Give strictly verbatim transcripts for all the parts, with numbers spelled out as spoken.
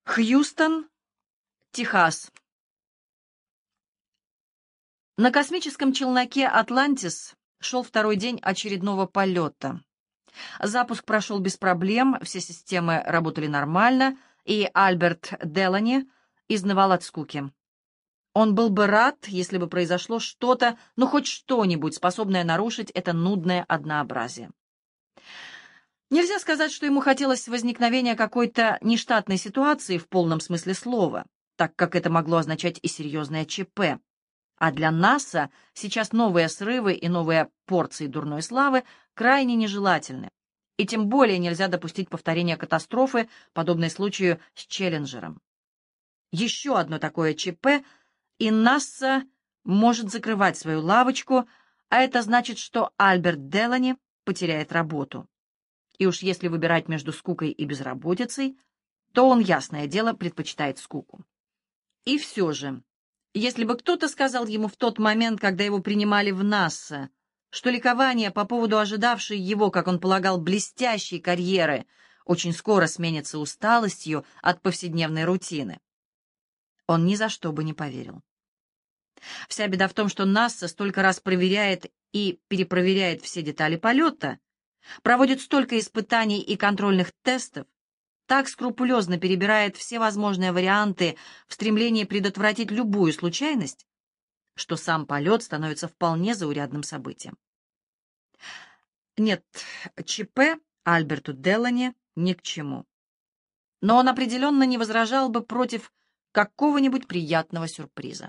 Хьюстон, Техас. На космическом челноке «Атлантис» шел второй день очередного полета. Запуск прошел без проблем, все системы работали нормально, и Альберт Делани изнывал от скуки. Он был бы рад, если бы произошло что-то, ну хоть что-нибудь, способное нарушить это нудное однообразие. Нельзя сказать, что ему хотелось возникновения какой-то нештатной ситуации в полном смысле слова, так как это могло означать и серьезное ЧП. А для НАСА сейчас новые срывы и новые порции дурной славы крайне нежелательны. И тем более нельзя допустить повторения катастрофы, подобной случаю с Челленджером. Еще одно такое ЧП, и НАСА может закрывать свою лавочку, а это значит, что Альберт Делани потеряет работу. И уж если выбирать между скукой и безработицей, то он, ясное дело, предпочитает скуку. И все же, если бы кто-то сказал ему в тот момент, когда его принимали в НАСА, что ликование по поводу ожидавшей его, как он полагал, блестящей карьеры очень скоро сменится усталостью от повседневной рутины, он ни за что бы не поверил. Вся беда в том, что НАСА столько раз проверяет и перепроверяет все детали полета, проводит столько испытаний и контрольных тестов, так скрупулезно перебирает все возможные варианты в стремлении предотвратить любую случайность, что сам полет становится вполне заурядным событием. Нет, ЧП Альберту Делани ни к чему. Но он определенно не возражал бы против какого-нибудь приятного сюрприза.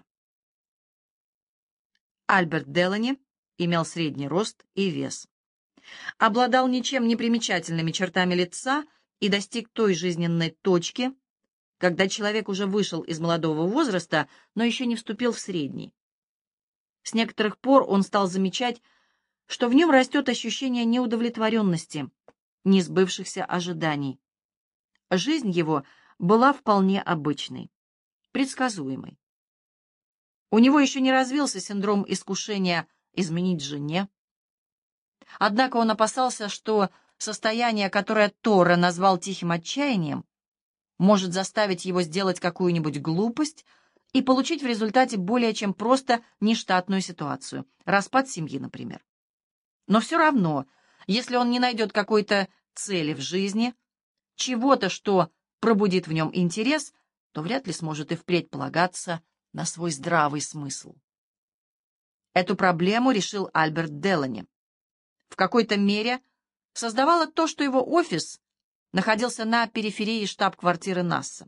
Альберт Делани имел средний рост и вес, обладал ничем не примечательными чертами лица и достиг той жизненной точки, когда человек уже вышел из молодого возраста, но еще не вступил в средний. С некоторых пор он стал замечать, что в нем растет ощущение неудовлетворенности, несбывшихся ожиданий. Жизнь его была вполне обычной, предсказуемой. У него еще не развился синдром искушения изменить жене. Однако он опасался, что состояние, которое Тора назвал тихим отчаянием, может заставить его сделать какую-нибудь глупость и получить в результате более чем просто нештатную ситуацию, распад семьи, например. Но все равно, если он не найдет какой-то цели в жизни, чего-то, что пробудит в нем интерес, то вряд ли сможет и впредь полагаться на свой здравый смысл. Эту проблему решил Альберт Делани. В какой-то мере создавало то, что его офис находился на периферии штаб-квартиры НАСА.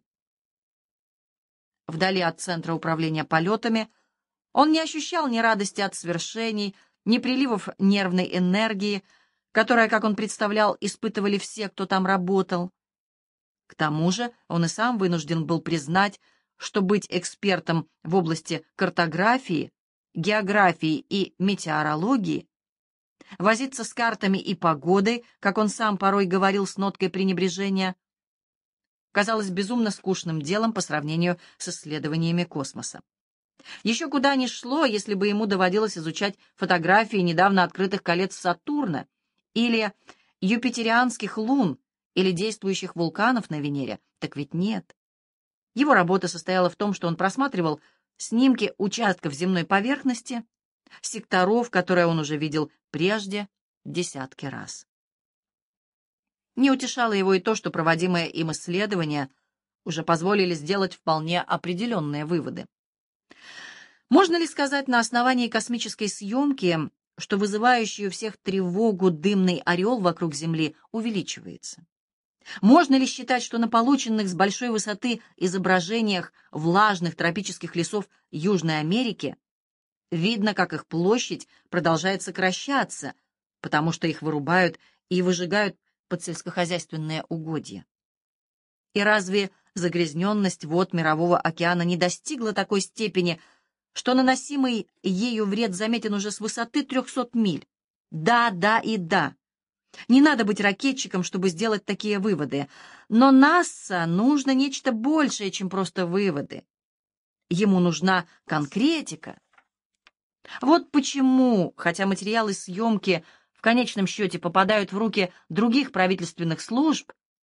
Вдали от центра управления полетами он не ощущал ни радости от свершений, ни приливов нервной энергии, которая, как он представлял, испытывали все, кто там работал. К тому же он и сам вынужден был признать, что быть экспертом в области картографии, географии и метеорологии, возиться с картами и погодой, как он сам порой говорил с ноткой пренебрежения, казалось безумно скучным делом по сравнению с исследованиями космоса. Еще куда ни шло, если бы ему доводилось изучать фотографии недавно открытых колец Сатурна или юпитерианских лун или действующих вулканов на Венере, так ведь нет. Его работа состояла в том, что он просматривал снимки участков земной поверхности, секторов, которые он уже видел прежде десятки раз. Не утешало его и то, что проводимые им исследования уже позволили сделать вполне определенные выводы. Можно ли сказать на основании космической съемки, что вызывающий у всех тревогу дымный ореол вокруг Земли увеличивается? Можно ли считать, что на полученных с большой высоты изображениях влажных тропических лесов Южной Америки видно, как их площадь продолжает сокращаться, потому что их вырубают и выжигают под сельскохозяйственные угодья? И разве загрязненность вод Мирового океана не достигла такой степени, что наносимый ею вред заметен уже с высоты трехсот миль? Да, да и да. Не надо быть ракетчиком, чтобы сделать такие выводы. Но НАСА нужно нечто большее, чем просто выводы. Ему нужна конкретика. Вот почему, хотя материалы съемки в конечном счете попадают в руки других правительственных служб,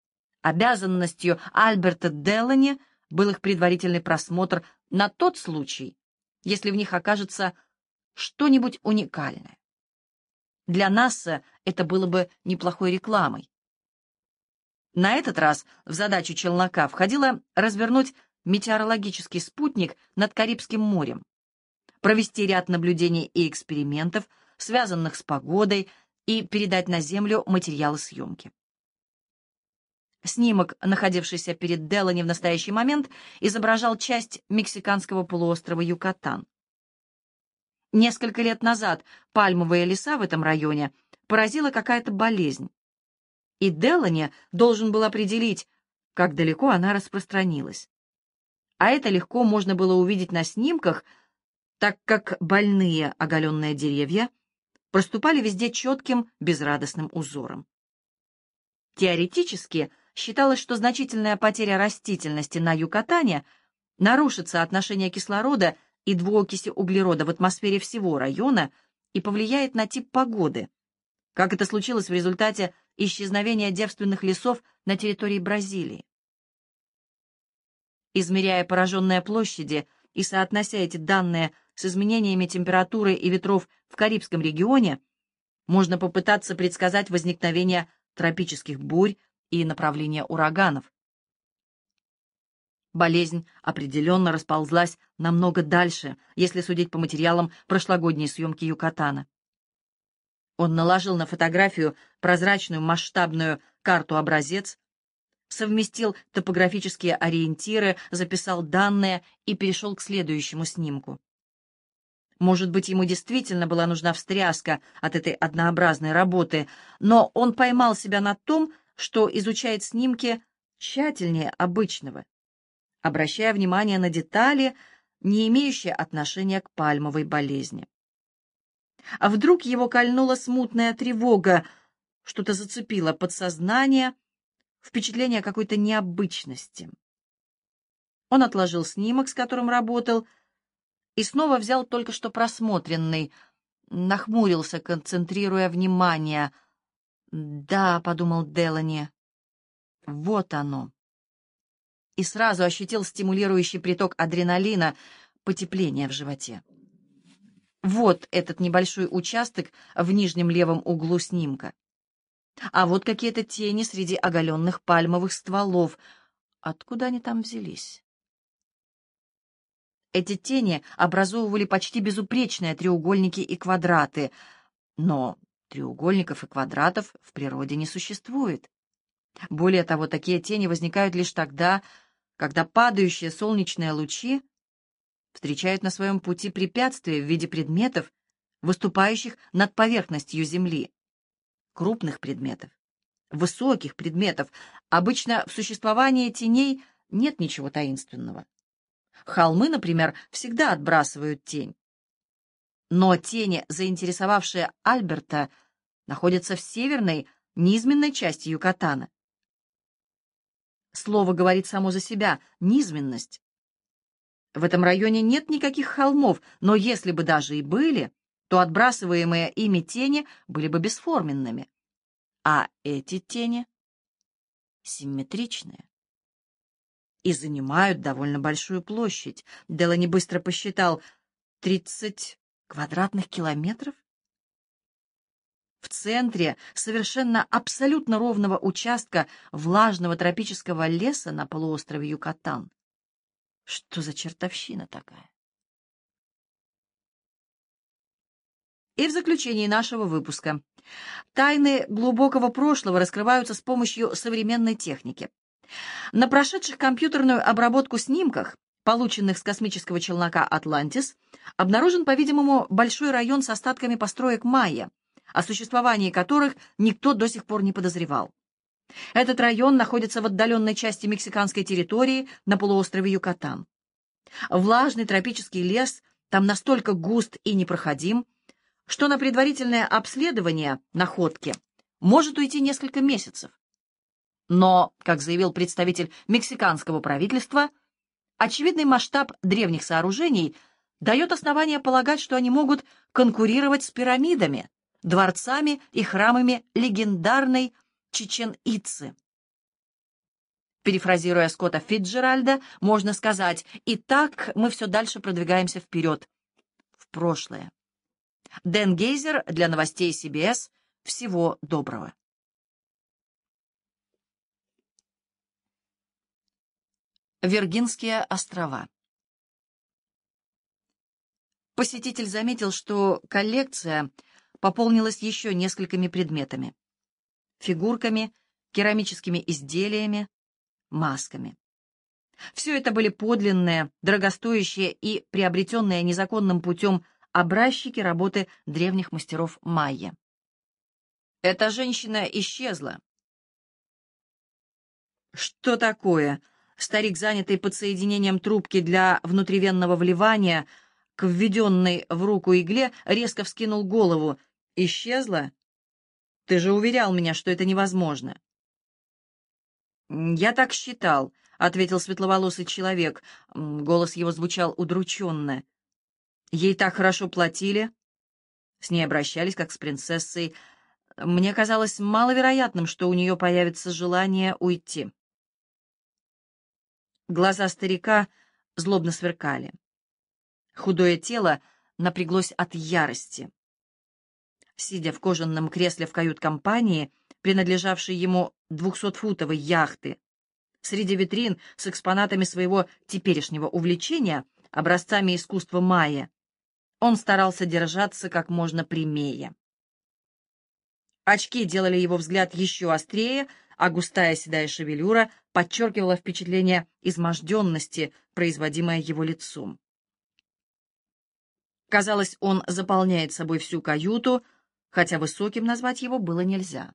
Обязанностью Альберта Делани был их предварительный просмотр на тот случай, если в них окажется что-нибудь уникальное. Для НАСА это было бы неплохой рекламой. На этот раз в задачу челнока входило развернуть метеорологический спутник над Карибским морем, провести ряд наблюдений и экспериментов, связанных с погодой, и передать на Землю материалы съемки. Снимок, находившийся перед Делани в настоящий момент, изображал часть мексиканского полуострова Юкатан. Несколько лет назад пальмовые леса в этом районе поразила какая-то болезнь, и Делани должен был определить, как далеко она распространилась. А это легко можно было увидеть на снимках, так как больные оголенные деревья проступали везде четким безрадостным узором. Теоретически считалось, что значительная потеря растительности на Юкатане нарушит соотношение кислорода и двуокиси углерода в атмосфере всего района и повлияет на тип погоды, как это случилось в результате исчезновения девственных лесов на территории Бразилии. Измеряя пораженные площади и соотнося эти данные с изменениями температуры и ветров в Карибском регионе, можно попытаться предсказать возникновение тропических бурь и направление ураганов. Болезнь определенно расползлась намного дальше, если судить по материалам прошлогодней съемки Юкатана. Он наложил на фотографию прозрачную масштабную карту-образец, совместил топографические ориентиры, записал данные и перешел к следующему снимку. Может быть, ему действительно была нужна встряска от этой однообразной работы, но он поймал себя на том, что изучает снимки тщательнее обычного, обращая внимание на детали, не имеющие отношения к пальмовой болезни. А вдруг его кольнула смутная тревога, что-то зацепило подсознание, впечатление какой-то необычности. Он отложил снимок, с которым работал, и снова взял только что просмотренный, нахмурился, концентрируя внимание. «Да», — подумал Делани, — «вот оно». И сразу ощутил стимулирующий приток адреналина, потепление в животе. Вот этот небольшой участок в нижнем левом углу снимка. А вот какие-то тени среди оголенных пальмовых стволов. Откуда они там взялись? Эти тени образовывали почти безупречные треугольники и квадраты, но треугольников и квадратов в природе не существует. Более того, такие тени возникают лишь тогда, когда падающие солнечные лучи встречают на своем пути препятствия в виде предметов, выступающих над поверхностью Земли, крупных предметов, высоких предметов. Обычно в существовании теней нет ничего таинственного. Холмы, например, всегда отбрасывают тень. Но тени, заинтересовавшие Альберта, находятся в северной, низменной части Юкатана. Слово говорит само за себя — низменность. В этом районе нет никаких холмов, но если бы даже и были, то отбрасываемые ими тени были бы бесформенными. А эти тени симметричные и занимают довольно большую площадь. Делани быстро посчитал: тридцать квадратных километров. В центре совершенно абсолютно ровного участка влажного тропического леса на полуострове Юкатан. Что за чертовщина такая? И в заключении нашего выпуска. Тайны глубокого прошлого раскрываются с помощью современной техники. На прошедших компьютерную обработку снимках, полученных с космического челнока «Атлантис», обнаружен, по-видимому, большой район с остатками построек майя, о существовании которых никто до сих пор не подозревал. Этот район находится в отдаленной части мексиканской территории на полуострове Юкатан. Влажный тропический лес там настолько густ и непроходим, что на предварительное обследование находки может уйти несколько месяцев. Но, как заявил представитель мексиканского правительства, очевидный масштаб древних сооружений дает основание полагать, что они могут конкурировать с пирамидами, дворцами и храмами легендарной Чичен-Итцы. Перефразируя Скотта Фитджеральда, можно сказать: «Итак, мы все дальше продвигаемся вперед, в прошлое». Дэн Гейзер для новостей си би эс. Всего доброго. Виргинские острова. Посетитель заметил, что коллекция пополнилась еще несколькими предметами: фигурками, керамическими изделиями, масками. Все это были подлинные, дорогостоящие и приобретенные незаконным путем образчики работы древних мастеров майя. Эта женщина исчезла. Что такое? Старик, занятый подсоединением трубки для внутривенного вливания к введенной в руку игле, резко вскинул голову. Исчезла? Ты же уверял меня, что это невозможно. «Я так считал», — ответил светловолосый человек. Голос его звучал удрученно. «Ей так хорошо платили. С ней обращались, как с принцессой. Мне казалось маловероятным, что у нее появится желание уйти». Глаза старика злобно сверкали. Худое тело напряглось от ярости. Сидя в кожаном кресле в кают-компании, принадлежавшей ему двухсотфутовой яхты, среди витрин с экспонатами своего теперешнего увлечения, образцами искусства майя, он старался держаться как можно прямее. Очки делали его взгляд еще острее, а густая седая шевелюра подчеркивала впечатление изможденности, производимое его лицом. Казалось, он заполняет собой всю каюту, хотя высоким назвать его было нельзя.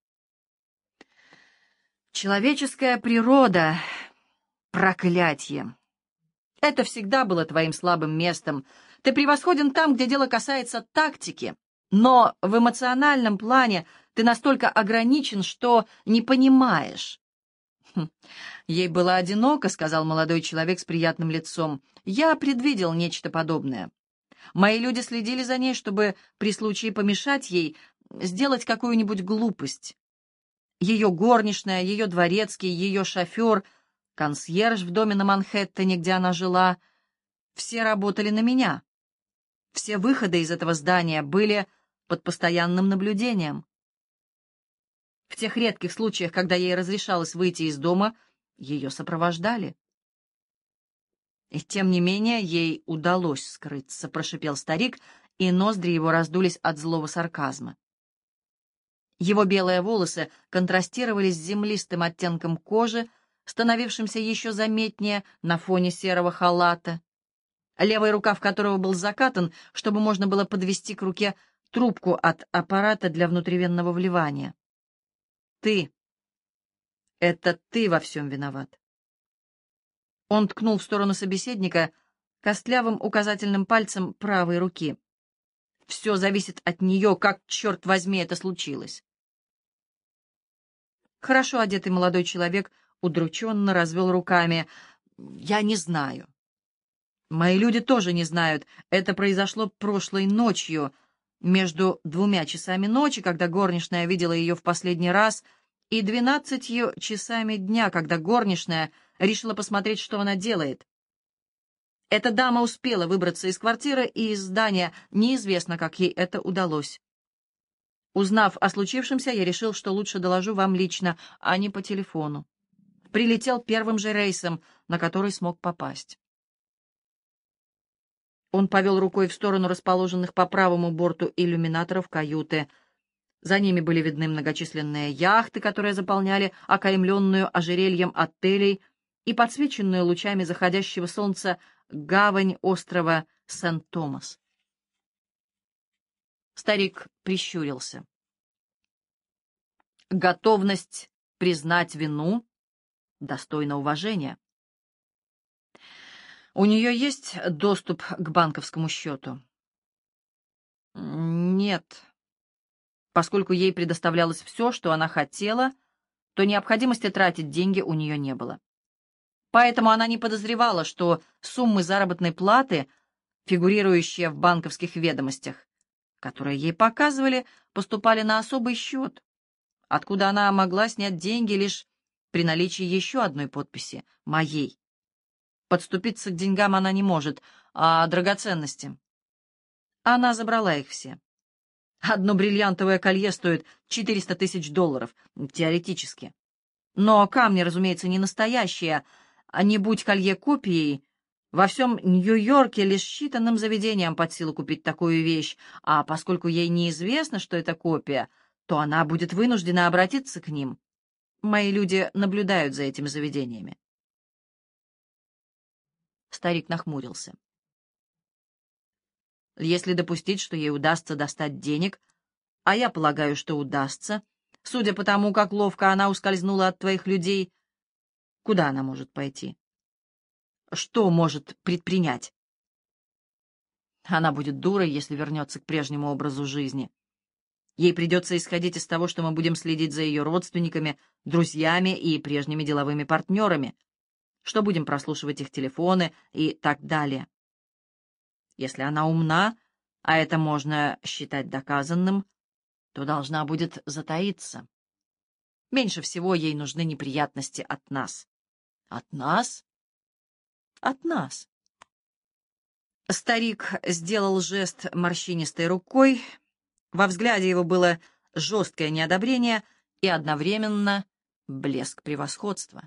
Человеческая природа — проклятье. Это всегда было твоим слабым местом. Ты превосходен там, где дело касается тактики, но в эмоциональном плане ты настолько ограничен, что не понимаешь. Хм. «Ей было одиноко», — сказал молодой человек с приятным лицом. «Я предвидел нечто подобное. Мои люди следили за ней, чтобы при случае помешать ей сделать какую-нибудь глупость. Ее горничная, ее дворецкий, ее шофер, консьерж в доме на Манхэттене, где она жила, все работали на меня. Все выходы из этого здания были под постоянным наблюдением. В тех редких случаях, когда ей разрешалось выйти из дома, ее сопровождали. И тем не менее ей удалось скрыться», — прошипел старик, и ноздри его раздулись от злого сарказма. Его белые волосы контрастировали с землистым оттенком кожи, становившимся еще заметнее на фоне серого халата, левый рукав которого был закатан, чтобы можно было подвести к руке трубку от аппарата для внутривенного вливания. «Ты. Это ты во всем виноват». Он ткнул в сторону собеседника костлявым указательным пальцем правой руки. «Все зависит от нее, как, черт возьми, это случилось». Хорошо одетый молодой человек удрученно развел руками. «Я не знаю. Мои люди тоже не знают. Это произошло прошлой ночью, между двумя часами ночи, когда горничная видела ее в последний раз, и двенадцатью часами дня, когда горничная решила посмотреть, что она делает. Эта дама успела выбраться из квартиры и из здания, неизвестно, как ей это удалось. Узнав о случившемся, я решил, что лучше доложу вам лично, а не по телефону. Прилетел первым же рейсом, на который смог попасть». Он повел рукой в сторону расположенных по правому борту иллюминаторов каюты. За ними были видны многочисленные яхты, которые заполняли окаймленную ожерельем отелей и подсвеченную лучами заходящего солнца гавань острова Сент-Томас. Старик прищурился. «Готовность признать вину достойна уважения. У нее есть доступ к банковскому счету?» «Нет. Поскольку ей предоставлялось все, что она хотела, то необходимости тратить деньги у нее не было. Поэтому она не подозревала, что суммы заработной платы, фигурирующие в банковских ведомостях, которые ей показывали, поступали на особый счет, откуда она могла снять деньги, лишь при наличии еще одной подписи, моей. Подступиться к деньгам она не может, а драгоценности. Она забрала их все. Одно бриллиантовое колье стоит четыреста тысяч долларов, теоретически. Но камни, разумеется, не настоящие, а не будь колье копией, во всем Нью-Йорке лишь считанным заведениям под силу купить такую вещь, а поскольку ей неизвестно, что это копия, то она будет вынуждена обратиться к ним. Мои люди наблюдают за этими заведениями. Старик нахмурился. Если допустить, что ей удастся достать денег, а я полагаю, что удастся, судя по тому, как ловко она ускользнула от твоих людей, куда она может пойти? Что может предпринять? Она будет дурой, если вернется к прежнему образу жизни. Ей придется исходить из того, что мы будем следить за ее родственниками, друзьями и прежними деловыми партнерами, что будем прослушивать их телефоны и так далее. Если она умна, а это можно считать доказанным, то должна будет затаиться. Меньше всего ей нужны неприятности от нас. От нас? От нас. Старик сделал жест морщинистой рукой. Во взгляде его было жесткое неодобрение и одновременно блеск превосходства.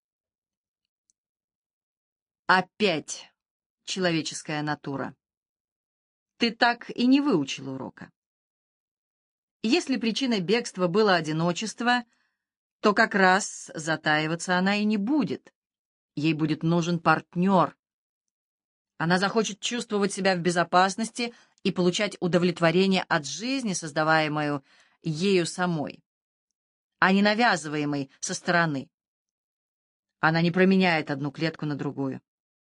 Опять человеческая натура. Ты так и не выучил урока. Если причиной бегства было одиночество, то как раз затаиваться она и не будет. Ей будет нужен партнер. Она захочет чувствовать себя в безопасности и получать удовлетворение от жизни, создаваемую ею самой, а не навязываемой со стороны. Она не променяет одну клетку на другую.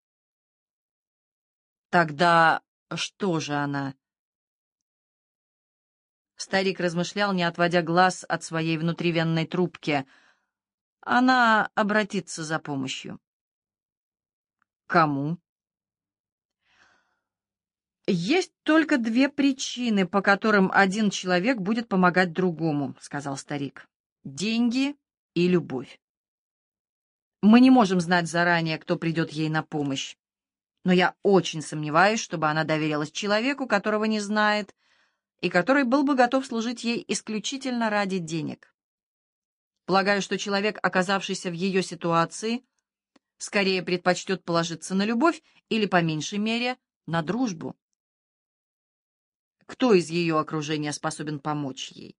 Тогда что же она? Старик размышлял, не отводя глаз от своей внутривенной трубки. Она обратится за помощью. Кому? Есть только две причины, по которым один человек будет помогать другому, сказал старик. Деньги и любовь. Мы не можем знать заранее, кто придет ей на помощь. Но я очень сомневаюсь, чтобы она доверилась человеку, которого не знает, и который был бы готов служить ей исключительно ради денег. Полагаю, что человек, оказавшийся в ее ситуации, скорее предпочтет положиться на любовь или, по меньшей мере, на дружбу. Кто из ее окружения способен помочь ей?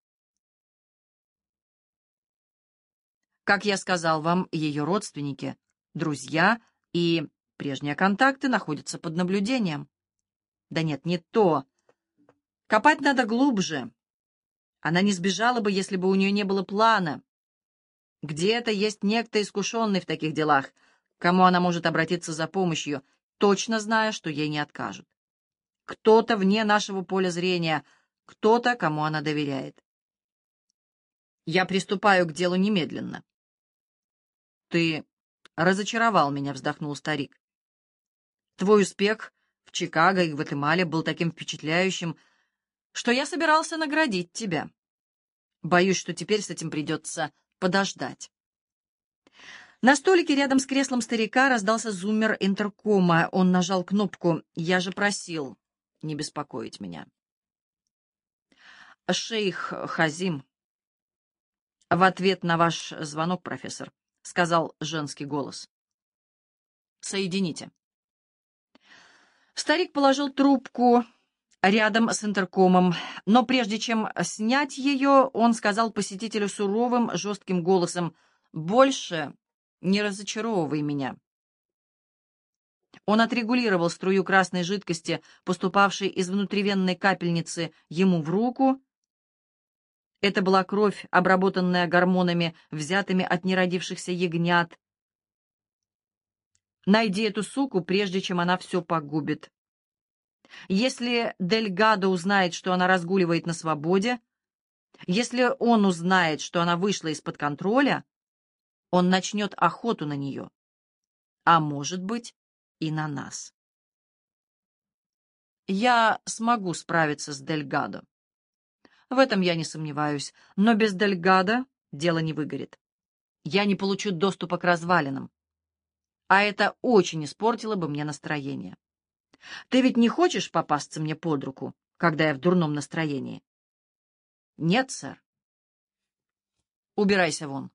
Как я сказал вам, ее родственники, друзья и прежние контакты находятся под наблюдением. Да нет, не то. Копать надо глубже. Она не сбежала бы, если бы у нее не было плана. Где-то есть некто искушенный в таких делах, к кому она может обратиться за помощью, точно зная, что ей не откажут. Кто-то вне нашего поля зрения, кто-то, кому она доверяет. Я приступаю к делу немедленно. Ты разочаровал меня, вздохнул старик. Твой успех в Чикаго и Гватемале был таким впечатляющим, что я собирался наградить тебя. Боюсь, что теперь с этим придется подождать. На столике рядом с креслом старика раздался зуммер интеркома. Он нажал кнопку «Я же просил не беспокоить меня». «Шейх Хазим, в ответ на ваш звонок, профессор», — сказал женский голос. «Соедините». Старик положил трубку рядом с интеркомом, но прежде чем снять ее, он сказал посетителю суровым, жестким голосом: «Больше не разочаровывай меня». Он отрегулировал струю красной жидкости, поступавшей из внутривенной капельницы ему в руку. Это была кровь, обработанная гормонами, взятыми от неродившихся ягнят. Найди эту суку, прежде чем она все погубит. Если Дельгадо узнает, что она разгуливает на свободе, если он узнает, что она вышла из-под контроля, он начнет охоту на нее, а может быть и на нас. Я смогу справиться с Дельгадо. В этом я не сомневаюсь, но без Дельгадо дело не выгорит. я не получу доступа к развалинам, а это очень испортило бы мне настроение. Ты ведь не хочешь попасться мне под руку, когда я в дурном настроении? Нет, сэр. Убирайся вон.